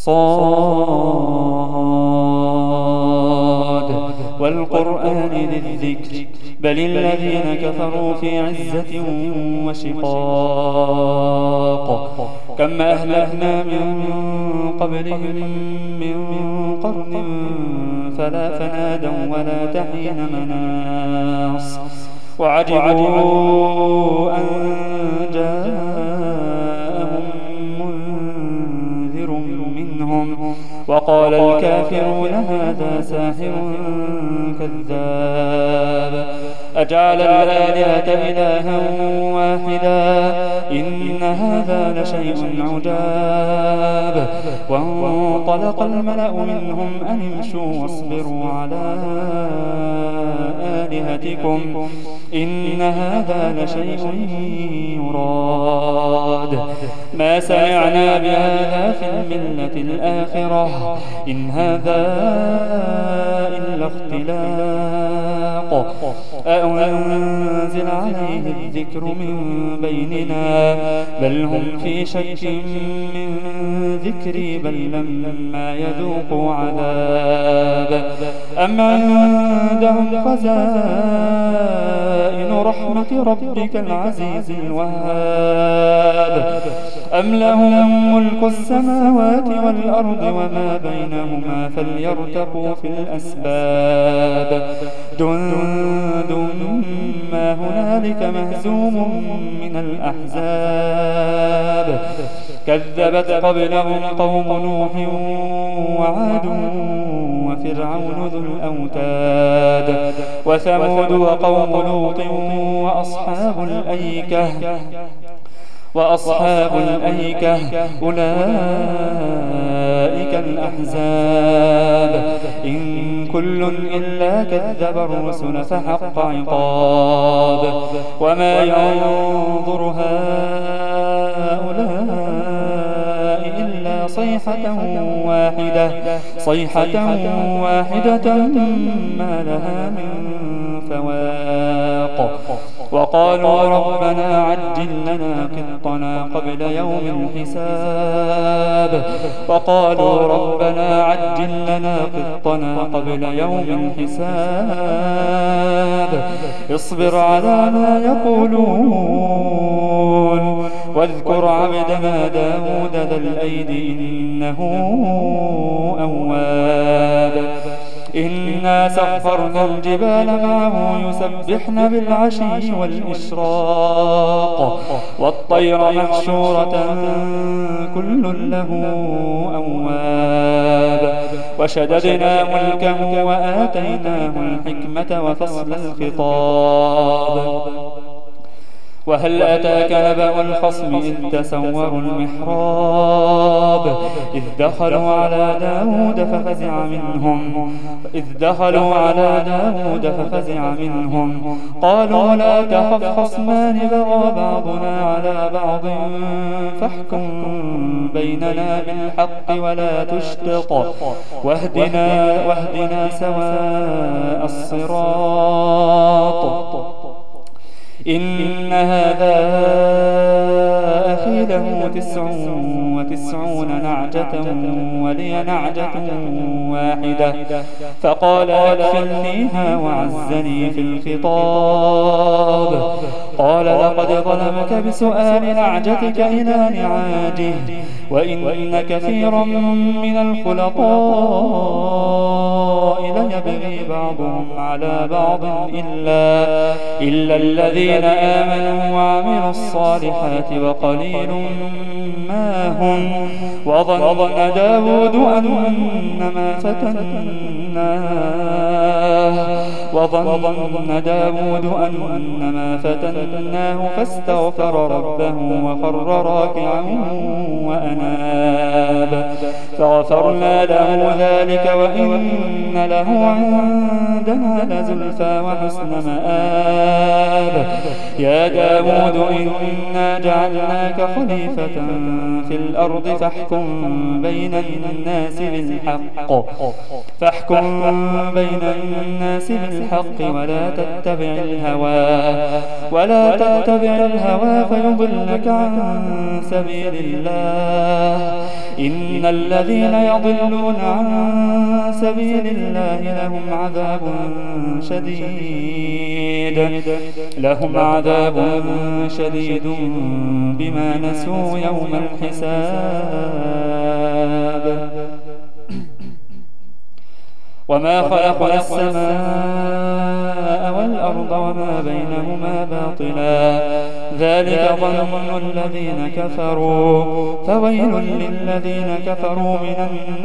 صاد والقرآن ذي الذكر بل الذين كفروا في عزة وشقاق كم أهلكنا من قبلهم من قرن فلا فنادوا ولا تحين مناص وعجبوا أن جاءهم منذر منهم وقال الكافرون هذا ساحر كذاب أجعل الآلهة إلها واحدا إن هذا لشيء عجاب وانطلق الملأ منهم أن امشوا واصبروا على آلهتكم إن هذا لشيء يراد ما سمعنا بهذا في الملة الآخرة إن هذا إلا اختلاق أأنزل عليه الذكر من بيننا بل هم في شك من ذكري بل لما يذوقوا عذاب أم عندهم خزائن رحمة ربك العزيز الوهاب أم لهم ملك السماوات والأرض وما بينهما فليرتقوا في الأسباب جند ما هنالك مهزوم من الأحزاب كذبت قبلهم قوم نوح وعاد وفرعون ذو الأوتاد وثمود وقوم لوط وأصحاب الأيكة أولئك الأحزاب إن كل إلا كذب الرسل فحق عقاب وما ينظر هؤلاء إلا صيحة واحدة ما لها من فواق وقالوا ربنا عجل لنا قطنا قبل يوم الحساب اصبر على ما يقولون واذكر عبدنا داود ذا الأيد إنه أواب إنا سخرنا الجبال معه يسبحن بالعشي والإشراق والطير محشورة كل له أواب وشددنا ملكه وآتيناه الحكمة وفصل الخطاب وهل أتاك نبأ الخصم إذ تسوروا المحراب إذ دخلوا على داود ففزع منهم قالوا لا تخف خصمان بغى بعضنا على بعض فاحكم بيننا بالحق ولا تشطط واهدنا سواء الصراط إن هذا أخي له 99 نعجة ولي نعجة واحدة فقال أكفلنيها وعزني في الخطاب قال لقد ظلمك بسؤال نعجتك إلى نعاجه وإن كثيرا من الخلطاء ليبغي بعضهم على بعض إلا الذين آمنوا وعملوا الصالحات وقليل ما هم وظن داود أنما فتناه فاستغفر ربه وخر راكعا وأناب فغفرنا له ذلك وإن له عندنا لزلفى وحسن مآب يا داود إنا جعلناك خليفة في الأرض فاحكم بين الناس بالحق ولا تتبع الهوى فيضلك عن سبيل الله إن الذين يضلون عن سبيل الله لهم عذاب شديد بما نسوا يوم الحساب. وما خلقنا السماء والأرض وما بينهما باطلا ذلك ظن الذين كفروا فويل للذين كفروا من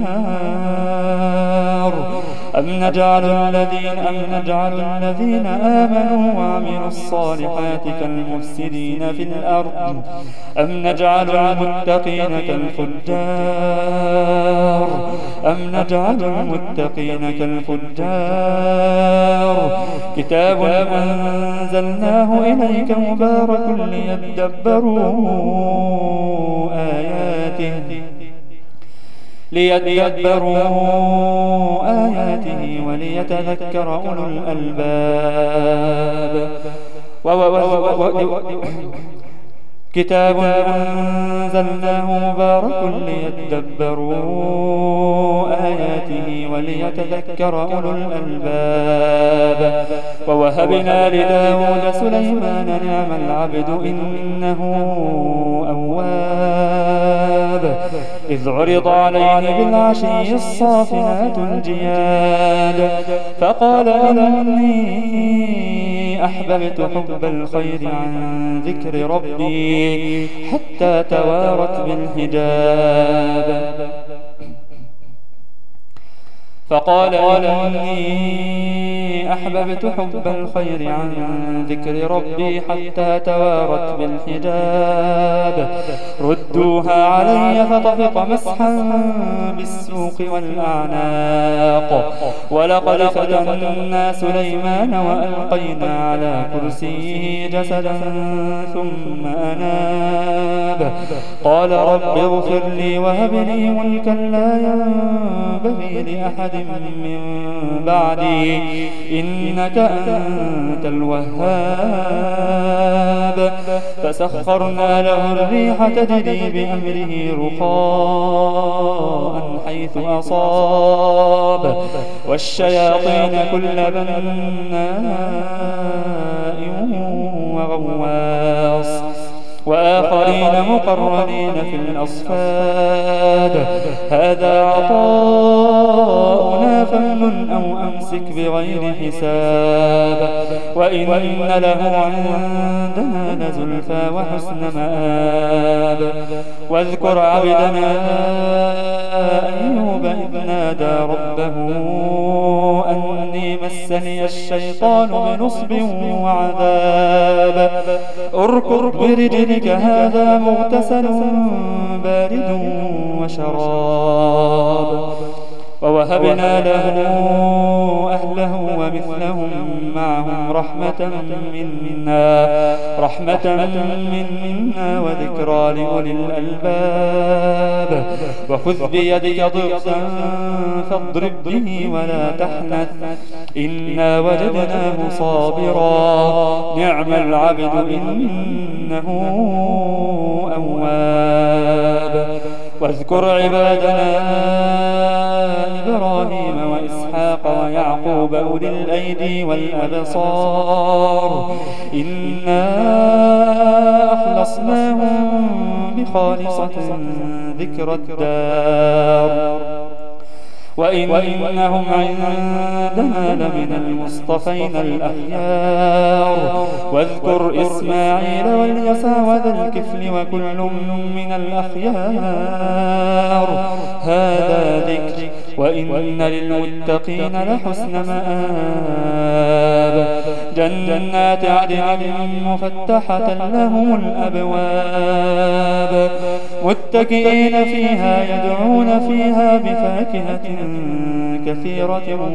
النار. أم نجعل الذين آمنوا وعملوا الصالحات كالمفسدين في الأرض أم نجعل المتقين كالفجار. كتاب أنزلناه إليك مبارك ليدبروا آياته وليتذكر أولو الألباب. كتاب أنزلناه مبارك ليدبروا آياته وليتذكر أولو الألباب. ووهبنا لداود سليمان نعم العبد إنه أواب. إذ عرض عليه بالعشي الصافنات الجياد فقال إني أحببت حب الخير عن ذكر ربي حتى توارت بالحجاب. فقال إني أحببت حب الخير عن ذكر ربي حتى توارت بالحجاب. ردوها علي فطفق مسحا بالسوق والأعناق. ولقد فتنا سليمان وألقينا على كرسيه جسدا ثم أناب. قال رب اغفر لي وهب لي ملكا لا ينبغي لأحد من بعدي إنك أنت الوهاب. فسخرنا له الريح تجري بأمره رخاء حيث أصاب والشياطين كل بناء وغواص وآخرين مقرنين في الأصفاد. هذا عطاؤنا فامنن أو أمسك بغير حساب. وإن له عندنا لزلفى وحسن مآب. واذكر عبدنا أيوب إذ نادى ربه أني مسني الشيطان بنصب وعذاب. اركض برجلك هذا مغتسل بارد وشراب. ووهبنا له أهله ومثلهم معهم رحمة منا وذكرى لأولي الألباب. وخذ بيدك ضغثا فاضرب به ولا تحنث إنا وجدناه صابرا نعم العبد إنه أواب. واذكر عبادنا إبراهيم وإسحاق ويعقوب أولي الأيدي والأبصار إنا أخلصناهم بخالصة ذكر الدار وإنهم عندنا لمن المصطفين الأخيار. واذكر إسماعيل واليسع وذا الكفل وكل من الأخيار. هذا ذكر وإن للمتقين لحسن مآب. جنات عدن مفتحة لهم الأبواب متكئين فيها يدعون فيها بفاكهة كثيرة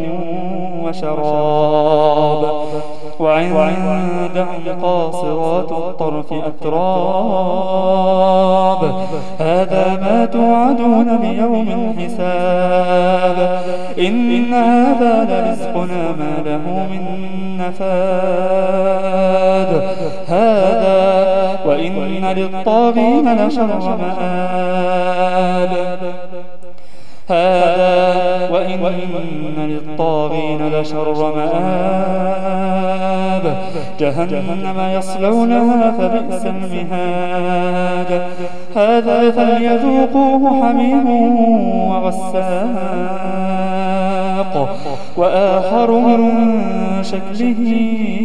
وشراب. وعندهم قاصرات الطرف أتراب. هذا ما توعدون ليوم الحساب. إن هذا لرزقنا ما له من نفاد. هذا وإن للطاغين لشر مآب. هذا وإن للطاغين لشر مآب جهنم يصلونها فبئس المهاد هذا فليذوقوه حميم وغساق وآخر من شكله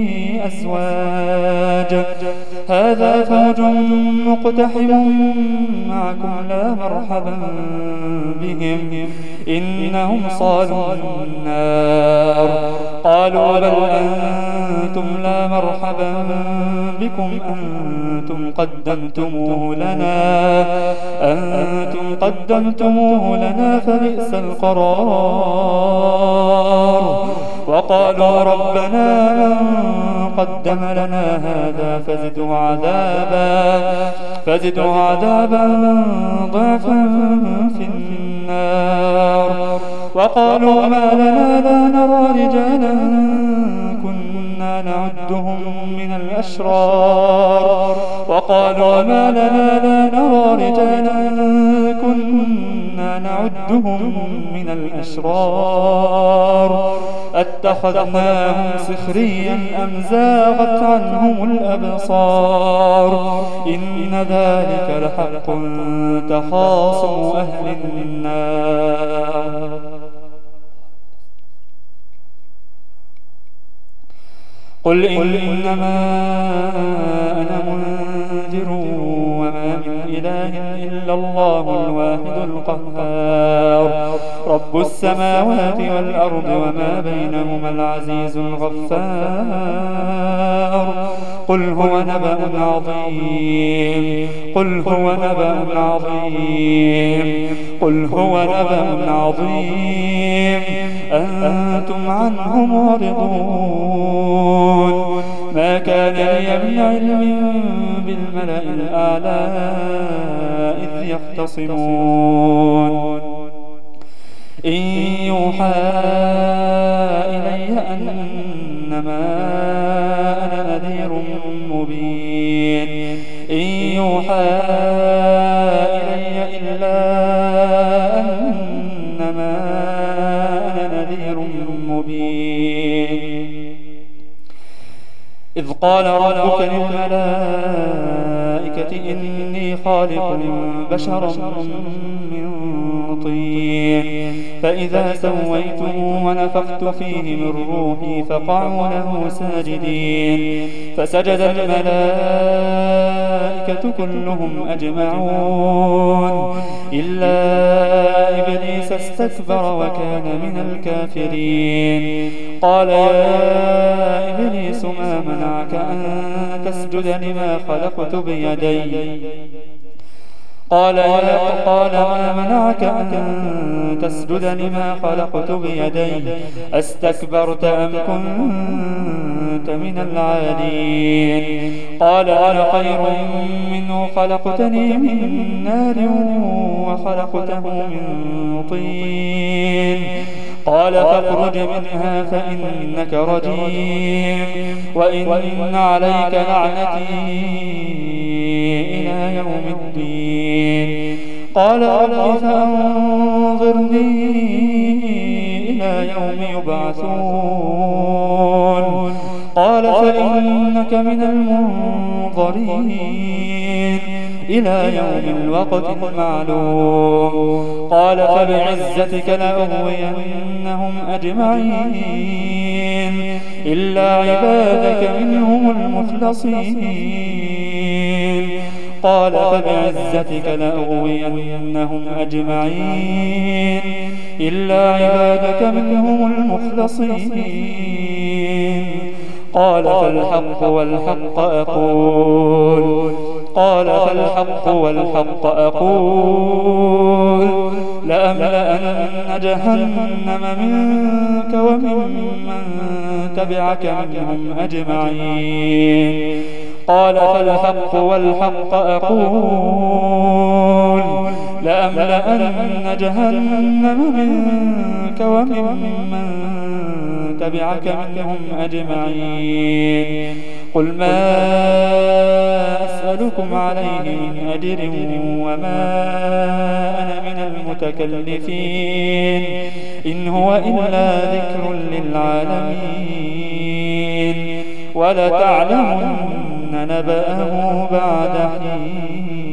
أزواج هذا فوج مقتحم معكم لا مرحبا بهم إنهم صالوا النار قالوا بل أنتم لا مرحبا بكم أنتم قدمتموه لنا فبئس القرار وقالوا ربنا من قدم لنا هذا فزدوا عذابا ضعفا في النار وقالوا ما لنا لا نرى رجالا كنا نعدهم من الأشرار وقالوا ما لنا لا نرى رجالا كنا نعدهم من الأشرار أتخذناهم سخريا أم زاغت عنهم الأبصار إن ذلك لحق تخاصم أهل النار قل إنما أنا منذر وما من إله إلا الله الواحد القهار رب السماوات والأرض وما بينهما العزيز الغفار قل هو نبأ عظيم أنتم عنه معرضون ما كان لي من علم بالملأ الأعلى إذ يختصمون إن يوحى إلي أنما أنا نذير مبين إن يوحى إلي إلا أنما أنا نذير مبين إذ قال ربك للملائكة إني خالق بشرا من طين فإذا سويته ونفخت فيه من روحي فقعوا له ساجدين فسجد الملائكة كلهم أجمعون إلا إبليس استكبر وكان من الكافرين قال يا إبليس ما منعك أن تسجد لما خلقت بيدي قال ما منعك أن تسجد لما خلقت بيدي أستكبرت أم كنت من العالين قال أنا خير منه خلقتني من نار وخلقته من طين قال فاخرج منها فإنك رجيم وإن عليك لعنتي إلى يوم الدين قال رب فأنظرني إلى يوم يبعثون قال فإنك من المنظرين إلى يوم الوقت المعلوم قال فبعزتك لأغوينهم أجمعين إلا عبادك منهم المخلصين قال فبعزتك لأغوينهم أجمعين إلا عبادك منهم المخلصين قال فالحق والحق أقول لأملأن جهنم منك وممن تبعك منهم أجمعين قال فالحق والحق أقول لأملأن جهنم منك وممن تبعك منهم أجمعين قل ما أسألكم أسألكم عليه من أجر وما أنا من المتكلفين إن هو إلا ذكر للعالمين ولتعلمن نبأه بعد حين.